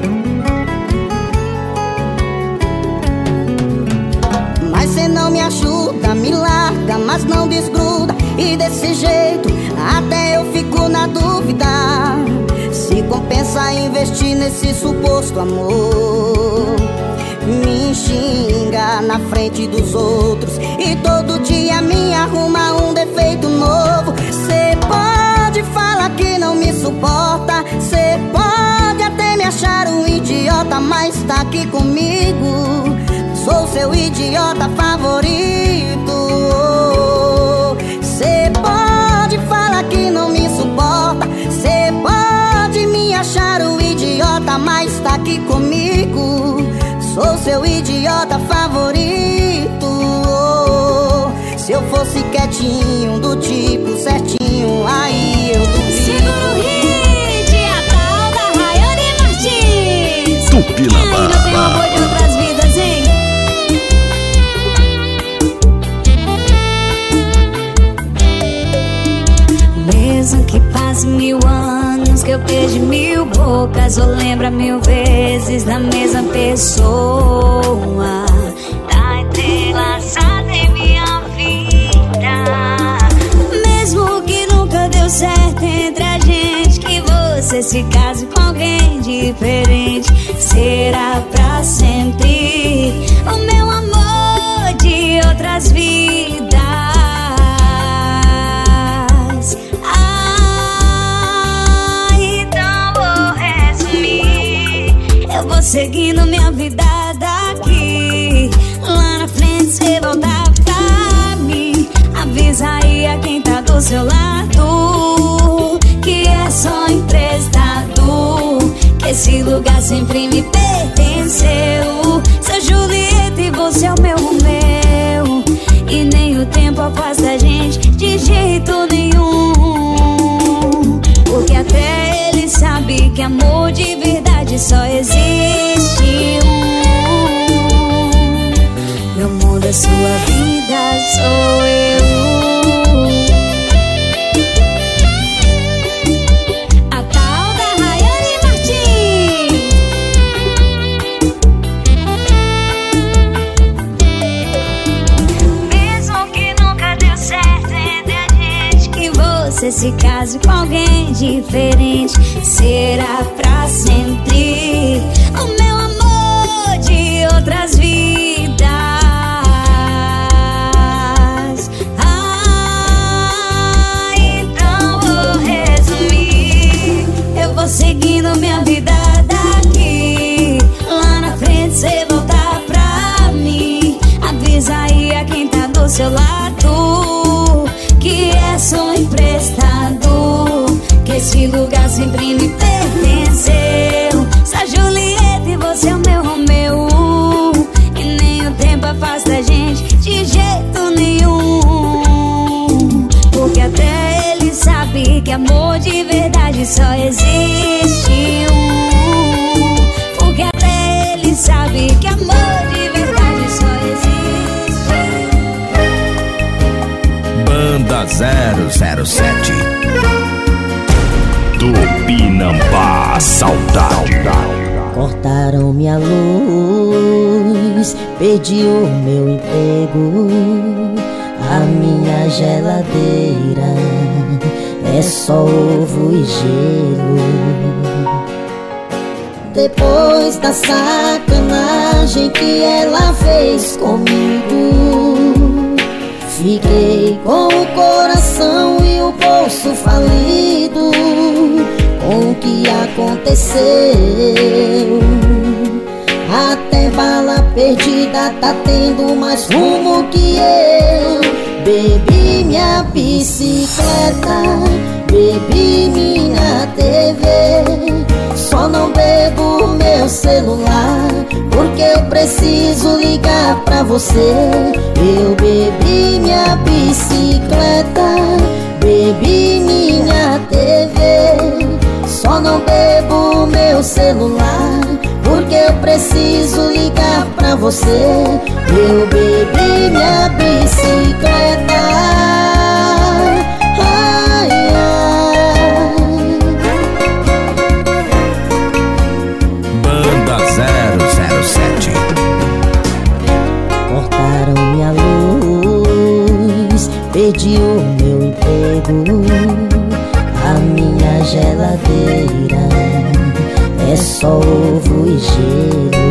Mas cê não me ajuda, me larga, mas não desgruda. E desse jeito até eu fico na dúvida se compensa investir nesse suposto amor. Me xinga na frente dos outros e todo dia me arruma um defeito novo. Cê pode falar que não me suporta, cê pode até me achar um idiota, mas tá aqui comigo, sou seu idiota favorito. Cê pode falar que não me suporta, cê pode me achar um idiota, mas tá aqui comigo, sou seu idiota favorito. Se eu fosse quietinho, do tipo certinho, aí eu duvido. Segura o hit, a tal da Rayane Martins. Tupinambá. Ainda tem amor de outras vidas, hein? Mesmo que passe mil anos, que eu perdi mil bocas, ou lembra mil vezes da mesma pessoa, tá entrelaçada em minha vida. Mesmo que nunca deu certo entre a gente, que você se case com alguém diferente, será pra sempre o meu amor de outras vidas. Seguindo minha vida daqui, lá na frente cê voltar pra mim. Avisa aí a quem tá do seu lado que é só emprestado, que esse lugar sempre me pertenceu. Seu Julieta e você é o meu Romeu, e nem o tempo afasta a gente de jeito nenhum, porque até ele sabe que amor de verdade só existe um. Meu mundo é sua vida, sou eu. A tal da Rayane Martins. Mesmo que nunca deu certo entre a gente, que você se case com alguém diferente, será pra sempre o meu amor de outras vidas. Ah, então vou resumir, eu vou seguindo minha vida daqui, lá na frente cê voltar pra de verdade só existe um. Porque até ele sabe que amor de verdade só existe. Banda zero zero sete Tupinambá, saudade. Cortaram minha luz, perdi o meu emprego, a minha geladeira é só ovo e gelo. Depois da sacanagem que ela fez comigo, fiquei com o coração e o bolso falido com o que aconteceu. Até bala perdida tá tendo mais rumo que eu. Bebi minha bicicleta, bebi minha T V, só não bebo meu celular porque eu preciso ligar pra você. Eu bebi minha bicicleta, bebi minha T V, só não bebo meu celular porque eu preciso ligar pra você. Eu bebi minha bicicleta. Ai, ai. Banda zero zero sete. Cortaram minha luz, perdi o meu emprego, a minha geladeira é só ovo e gelo.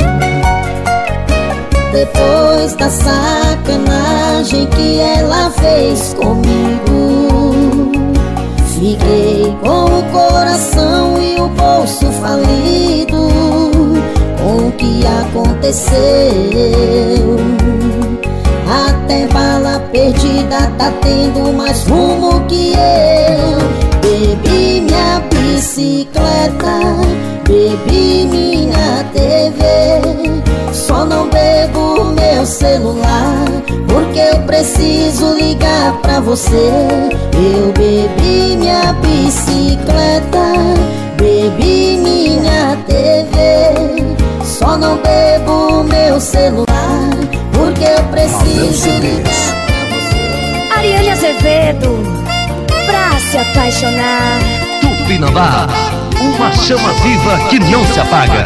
Depois da sacanagem que ela fez comigo, fiquei com o coração e o bolso falido com o que aconteceu. Até bala perdida tá tendo mais rumo que eu. Bebi minha bicicleta, bebi minha T V, só não bebo meu celular porque eu preciso ligar pra você. Eu bebi minha bicicleta, bebi minha T V, só não bebo meu celular porque eu preciso ligar pra você. Ariane Azevedo, pra se apaixonar. Tupinambá, uma chama viva que não se apaga.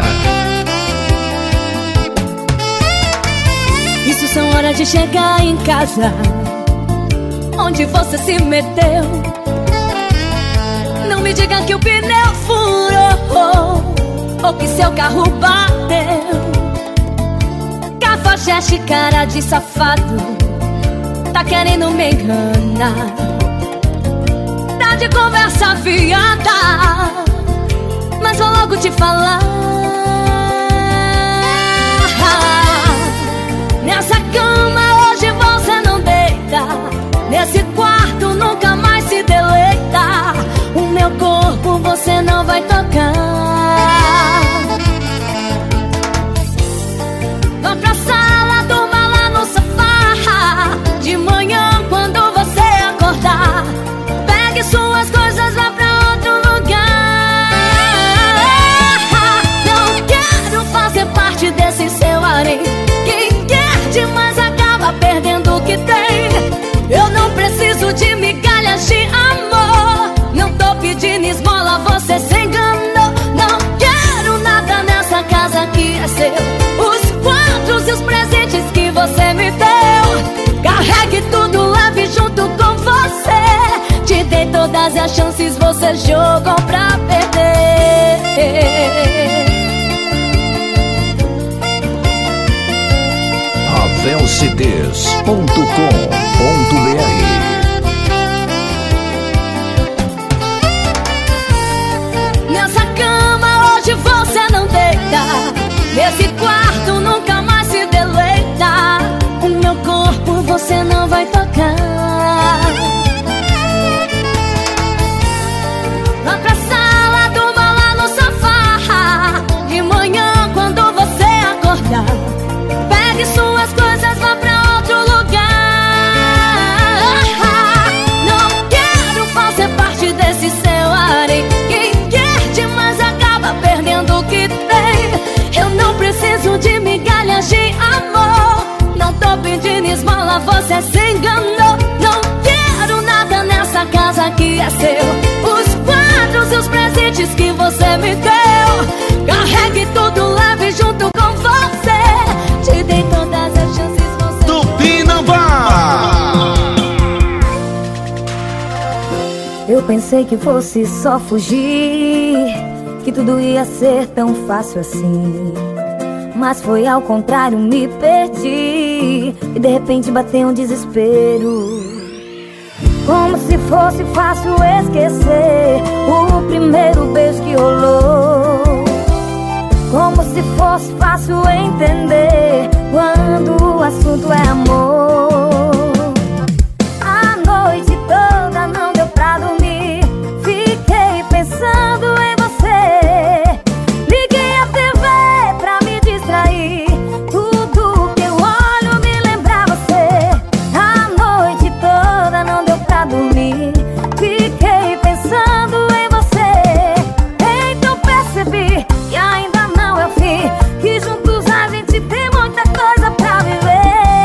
Isso são horas de chegar em casa, onde você se meteu. Não me diga que o pneu furou ou que seu carro bateu. Cafajeste, cara de safado, tá querendo me enganar. Tá de conversa fiada, mas vou logo te falar. Nessa cama hoje você não deita, nesse quarto nunca mais se deleita. O meu corpo você não vai tocar. Vá pra sala, durma lá no sofá. De manhã quando você acordar, pegue suas coisas, vá pra outro lugar. Não quero fazer parte desse seu harém. Quem quer demais acaba perdendo o que tem. Eu não preciso de migalhas de amor. Não tô pedindo esmola, você se enganou. Não quero nada nessa casa que é seu. Os quadros e os presentes que você me deu, carregue tudo, leve junto com você. Te dei todas as chances, você jogou pra perder. ravel c d s ponto com ponto b r. Nessa cama hoje você não deita, nesse quarto nunca mais se deleita. O meu corpo você não vai tocar. Vá pra sala, durma lá no sofá. De manhã quando você acordar, pegue suas coisas, vá pra outro lugar. Não quero fazer parte desse seu você me deu. Carregue tudo, leve junto com você. Te dei todas as chances, você Tupinambá. Eu pensei que fosse só fugir, que tudo ia ser tão fácil assim. Mas foi ao contrário, me perdi. E de repente bateu um desespero. Como se fosse fácil esquecer o primeiro beijo que rolou. Como se fosse fácil entender quando o assunto é amor. A noite toda não deu pra dormir. Fiquei pensando em você. Liguei a T V pra me distrair. Tudo que eu olho me lembra você. A noite toda não deu pra dormir. Fiquei pensando em você. Então percebi que ainda não é o fim, que juntos a gente tem muita coisa pra viver.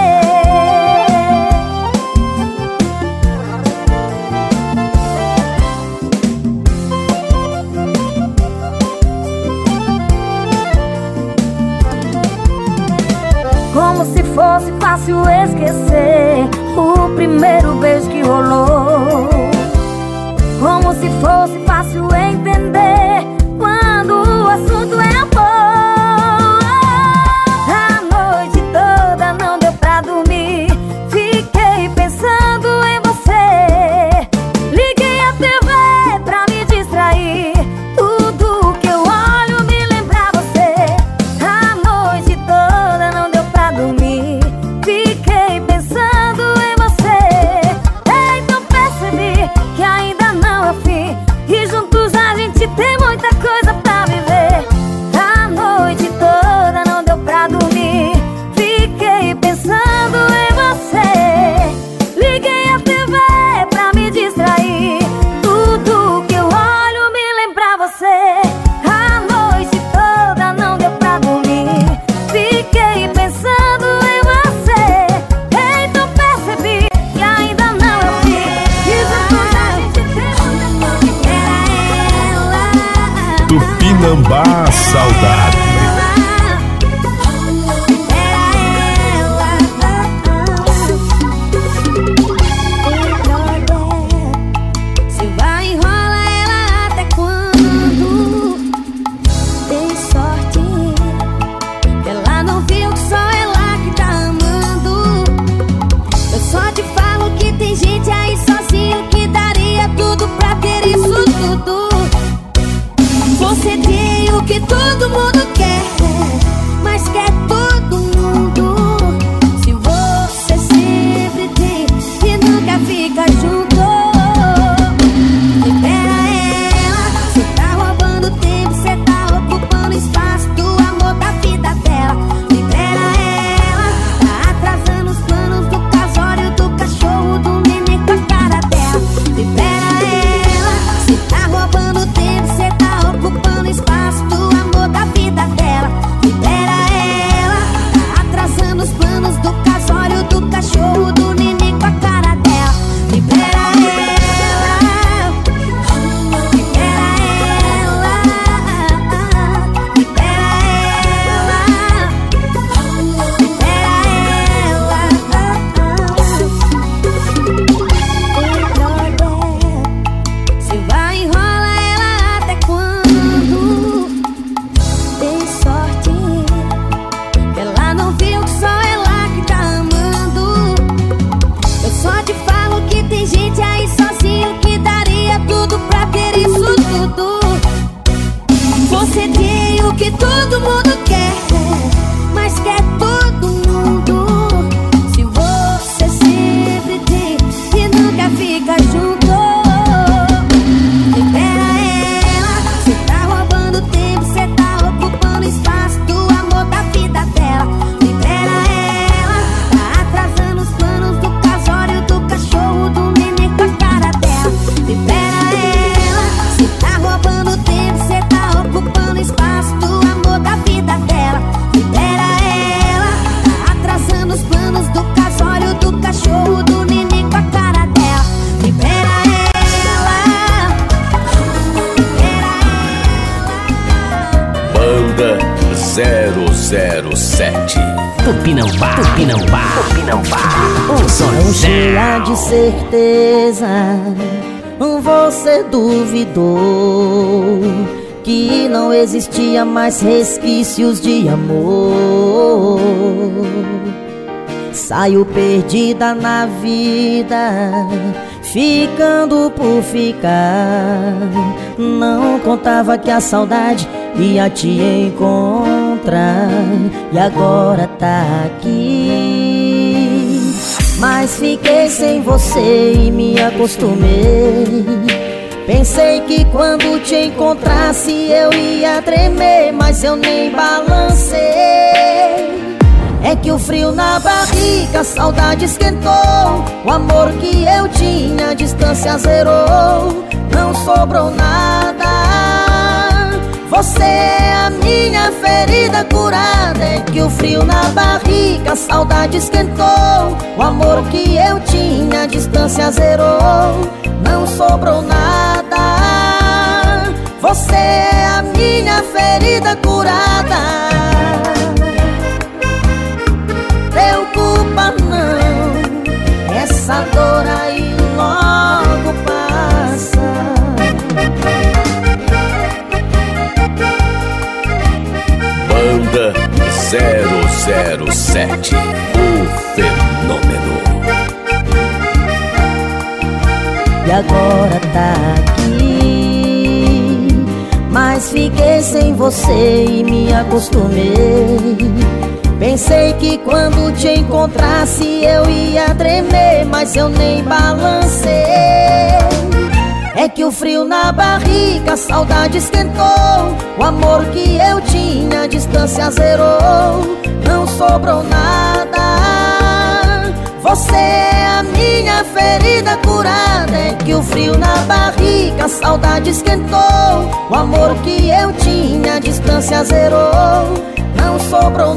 Como se fosse fácil esquecer o primeiro beijo que rolou. Como se fosse fácil entender quando o assunto é amor. A noite toda não deu pra dormir. Fiquei pensando em você. Liguei a T V pra me distrair. Tudo que eu olho me lembra você. A noite toda não deu pra dormir. Fiquei pensando em você. Então percebi que ainda não é o fim, e juntos a gente tem muita coisa pra viver. A noite toda não deu pra dormir. Fiquei pensando em você. Liguei a T V pra me distrair. Tudo que eu olho me lembra você. A noite toda não deu pra dormir. Fiquei pensando em você. Então percebi que ainda não é o fim, e juntos a gente tem muita coisa. Era ela. Tupinambá Saudade. Se vai enrolar ela até quando? Tem sorte que ela não viu que só ela que tá amando. Eu só te falo que tem gente aí sozinho que daria tudo pra ter isso tudo. Você tem o que todo mundo sete. Tupinambá, Tupinambá, Tupinambá. Um Tão cheia de certeza, você duvidou que não existia mais resquícios de amor. Saiu perdida na vida, ficando por ficar. Não contava que a saudade ia te encontrar. E agora tá aqui. Mas fiquei sem você e me acostumei. Pensei que quando te encontrasse eu ia tremer, mas eu nem balancei. É que o frio na barriga, a saudade esquentou. O amor que eu tinha, a distância zerou. Não sobrou nada. Você é a minha ferida curada. É que o frio na barriga, a saudade esquentou. O amor que eu tinha, a distância zerou. Não sobrou nada. Você é a minha ferida curada. Preocupa não, essa dor aí logo passa. Banda zero zero sete, o fenômeno. E agora tá aqui, mas fiquei sem você e me acostumei. Pensei que quando te encontrasse eu ia tremer, mas eu nem balancei. É que o frio na barriga, a saudade esquentou. O amor que eu tinha, a distância zerou. Não sobrou nada. Você é a minha ferida curada. É que o frio na barriga, a saudade esquentou. O amor que eu tinha, a distância zerou. Não sobrou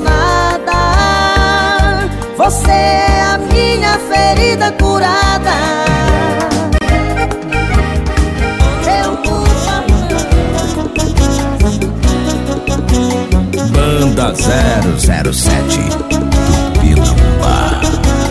nada. Você é a minha ferida curada. Banda zero zero sete, Tupinambá.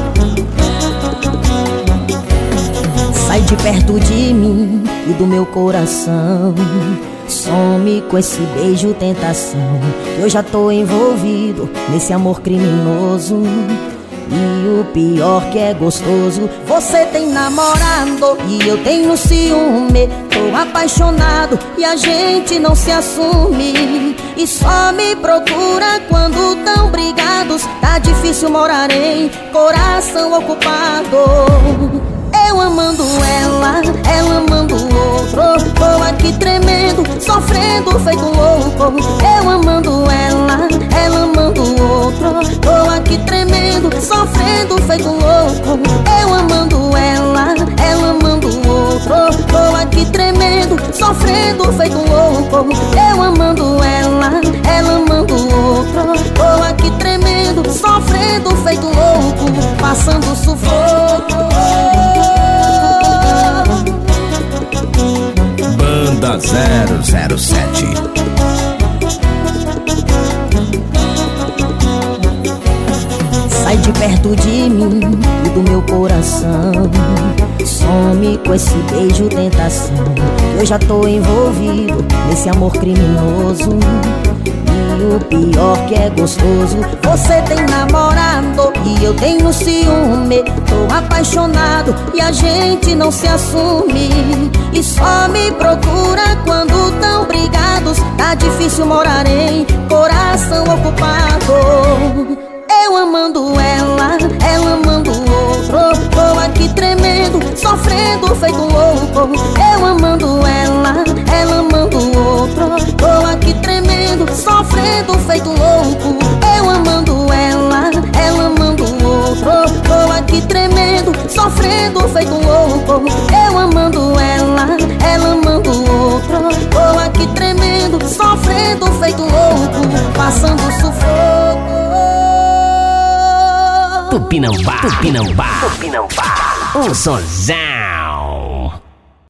Sai de perto de mim e do meu coração. Some com esse beijo tentação. Eu já tô envolvido nesse amor criminoso. E o pior que é gostoso, você tem namorado e eu tenho ciúme. Tô apaixonado e a gente não se assume. E só me procura quando tão brigados. Tá difícil morar em coração ocupado. Eu amando ela, ela amando o outro. Tô aqui tremendo, sofrendo feito louco. Eu amando ela, ela amando o outro. Tô aqui tremendo, sofrendo feito louco. Eu amando ela, ela amando o outro. Tô aqui tremendo, sofrendo feito louco. Eu amando ela, ela amando o outro. Tô aqui tremendo, sofrendo feito louco. Passando sufoco. Banda zero zero sete. Sai de perto de mim e do meu coração. Some com esse beijo tentação. Eu já tô envolvido nesse amor criminoso. E o pior que é gostoso, você tem namorado e eu tenho ciúme. Tô apaixonado e a gente não se assume. E só me procura quando tão brigados. Tá difícil morar em coração ocupado. Eu amando ela, ela amando o outro. Tô aqui tremendo, sofrendo feito louco. Eu amando ela, ela amando o outro. Tô aqui tremendo, sofrendo feito louco. Eu amando ela, ela amando o outro. Tô aqui tremendo, sofrendo feito louco. Eu amando ela, ela amando o outro. Tô aqui tremendo, sofrendo feito louco. Passando sufoco. Tupinambá, Tupinambá, Tupinambá. Um sonzão.